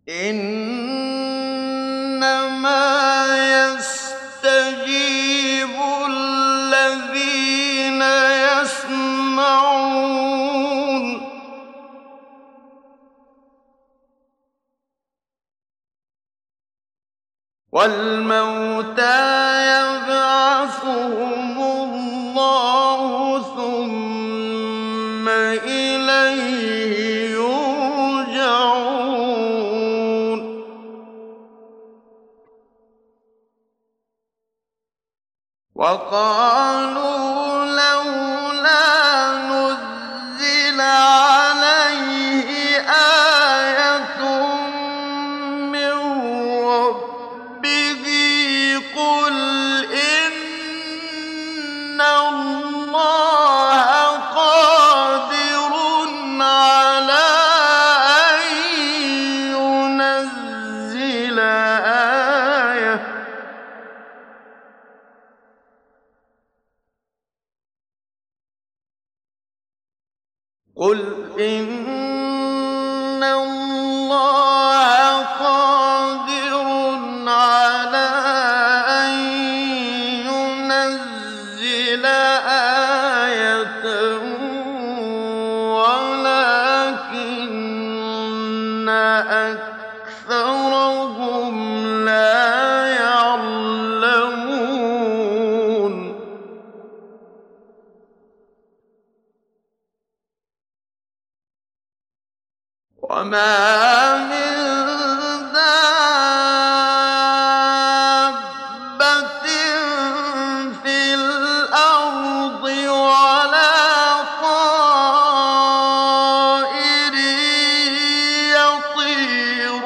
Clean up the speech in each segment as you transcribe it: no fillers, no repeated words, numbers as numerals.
إِنَّمَا يَسْتَجِيبُ الَّذِينَ يَسْمَعُونَ ۘ وَالْمَوْتَىٰ يَبْعَثُهُمُ اللَّهُ ثُمَّ إِلَيْهِ يُرْجَعُونَ وَقَالُوا لَوْلَا نُزِّلَ عَلَيْهِ آيَةٌ مِّن رَّبِّهِ ۖ قُلْ إِنَّ اللَّهَ قَادِرٌ عَلَىٰ أَن يُنَزِّلَ آيَةً ۖ قُلْ إِنَّ اللَّهَ قَادِرٌ عَلَىٰ أَن يُنَزِّلَ آيَةً وَلَٰكِنَّ أَكْثَرَهُمْ لَا يَعْلَمُونَ وَمَا مِن دَابَّةٍ فِي الْأَرْضِ وَلَا طَائِرٍ يَطِيرُ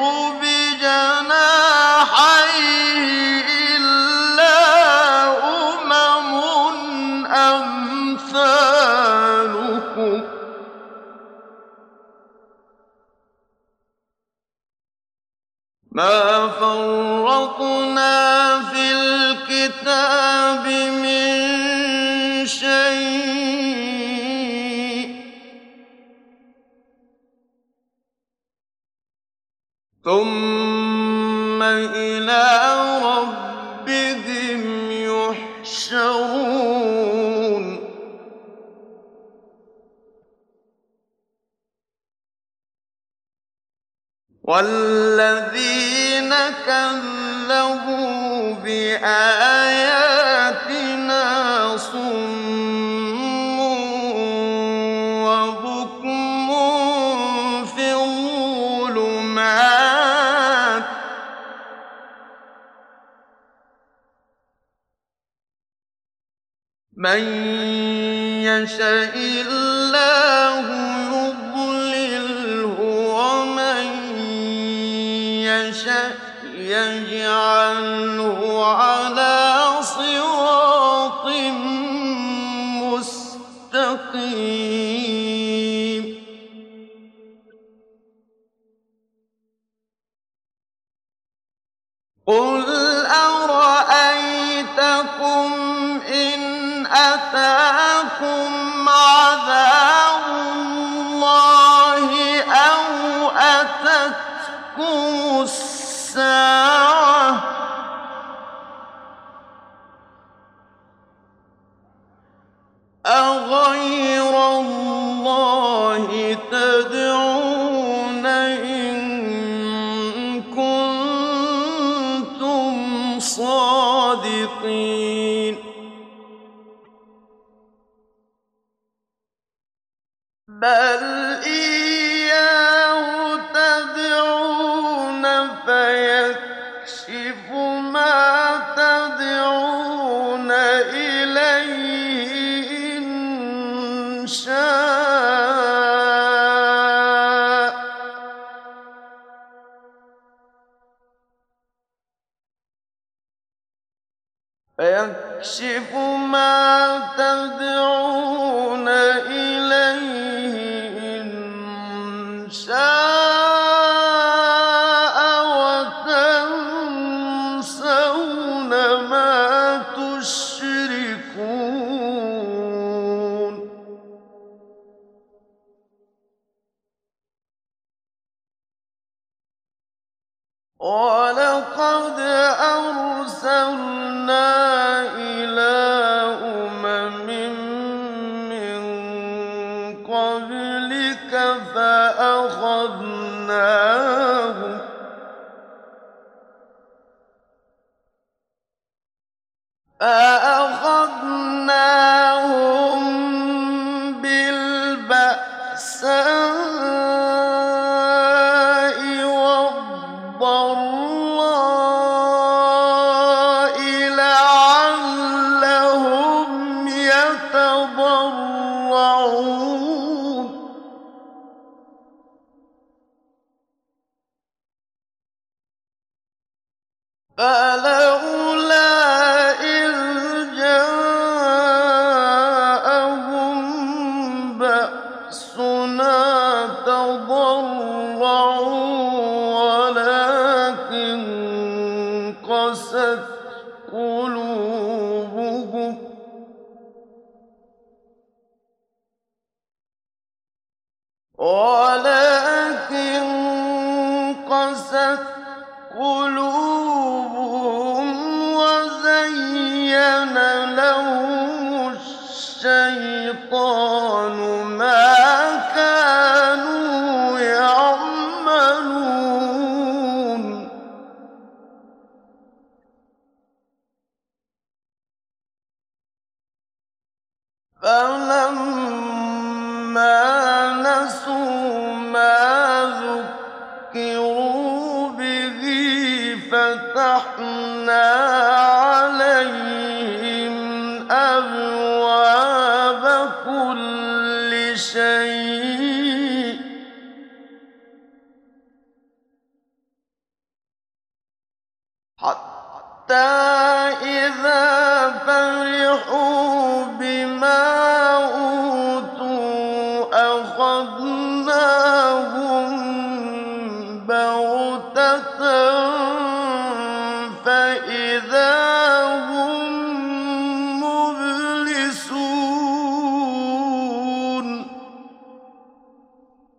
بِجَنَاحَيْهِ إِلَّا أُمَمٌ أَمْثَالُكُم ۚ مَا فَرَّطْنَا فِي الْكِتَابِ مِن شَيْءٍ ۚ ثُمَّ إِلَىٰ رَبِّهِمْ يُحْشَرُونَ وَالَّذِينَ كَذَّبُوا بِآيَاتِنَا صُمٌّ وَبُكْمٌ فِي الظُّلُمَاتِ ۗ مَن يَشَإِ اللَّهُ يُضْلِلْهُ وَمَن يَشَأْ يَجْعَلْهُ عَلَىٰ صِرَاطٍ مُّسْتَقِيمٍ قُلْ أَرَأَيْتَكُمْ إِنْ أَتَاكُمْ عَذَابُ اللَّهِ أَوْ أَتَتْكُمُ السَّاعَةُ أَغَيْرَ اللَّهِ تَدْعُونَ إِن كُنتُمْ صَادِقِينَ بَلْ إِيَّاهُ تَدْعُونَ فَيَكْشِفُ مَا تَدْعُونَ إِلَيْهِ إِن شَاءَ ۚ فَيَكْشِفُ مَا تَدْعُونَ إِلَيْهِ إِن شَاءَ وَتَنسَوْنَ مَا تُشْرِكُونَ وَلَقَدْ أَرْسَلْنَا إِلَىٰ أُمَمٍ مِّن قَبْلِكَ فَأَخَذْنَاهُم بِالْبَأْسَاءِ وَالضَّرَّاءِ لَعَلَّهُمْ يَتَضَرَّعُونَ فَلَوْلَا إِذْ جَاءَهُم بَأْسُنَا تَضَرَّعُوا وَلَٰكِن قَسَتْ قُلُوبُهُمْ وَزَيَّنَ لَهُمُ الشَّيْطَانُ مَا كَانُوا يَعْمَلُونَ فَلَمَّا نَسُوا مَا ذُكِّرُوا بِهِ فَتَحْنَا عَلَيْهِمْ أَبْوَابَ كُلِّ شَيْءٍ حَتَّىٰ إِذَا فَرِحُوا بِمَا أُوتُوا أَخَذْنَاهُم بَغْتَةً